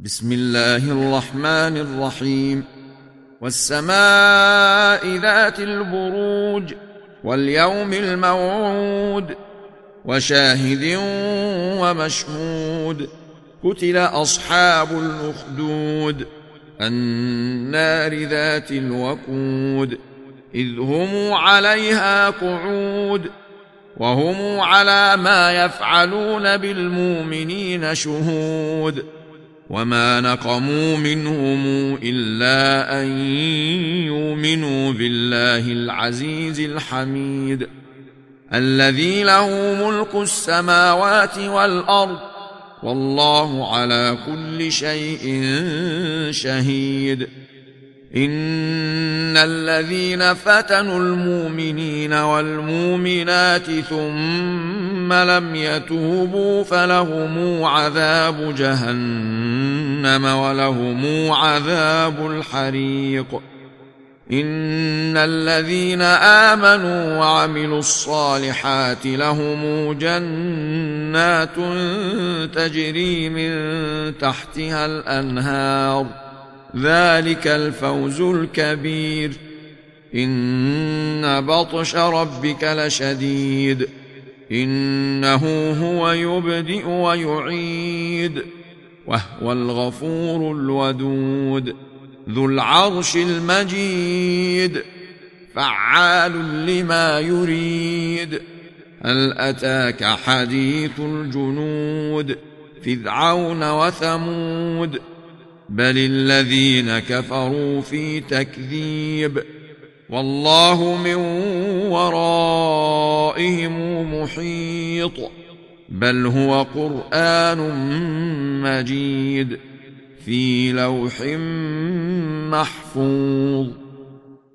بسم الله الرحمن الرحيم. والسماء ذات البروج واليوم الموعود وشاهد ومشهود. قتل أصحاب الأخدود النار ذات الوقود إذ هم عليها قعود وهم على ما يفعلون بالمؤمنين شهود. وما نقموا منهم إلا أن يؤمنوا بالله العزيز الحميد الذي له ملك السماوات والأرض والله على كل شيء شهيد. إن الذين فتنوا المؤمنين والمؤمنات ثم لم يتوبوا فلهم عذاب جهنم ولهم عذاب الحريق. إن الذين آمنوا وعملوا الصالحات لهم جنات تجري من تحتها الأنهار ذلك الفوز الكبير. إن بطش ربك لشديد إنه هو يبدئ ويعيد وهو الغفور الودود ذو العرش المجيد فعال لما يريد. هل أتاك حديث الجنود فرعون وثمود بل الذين كفروا في تكذيب والله من ورائهم محيط بل هو قرآن مجيد في لوح محفوظ.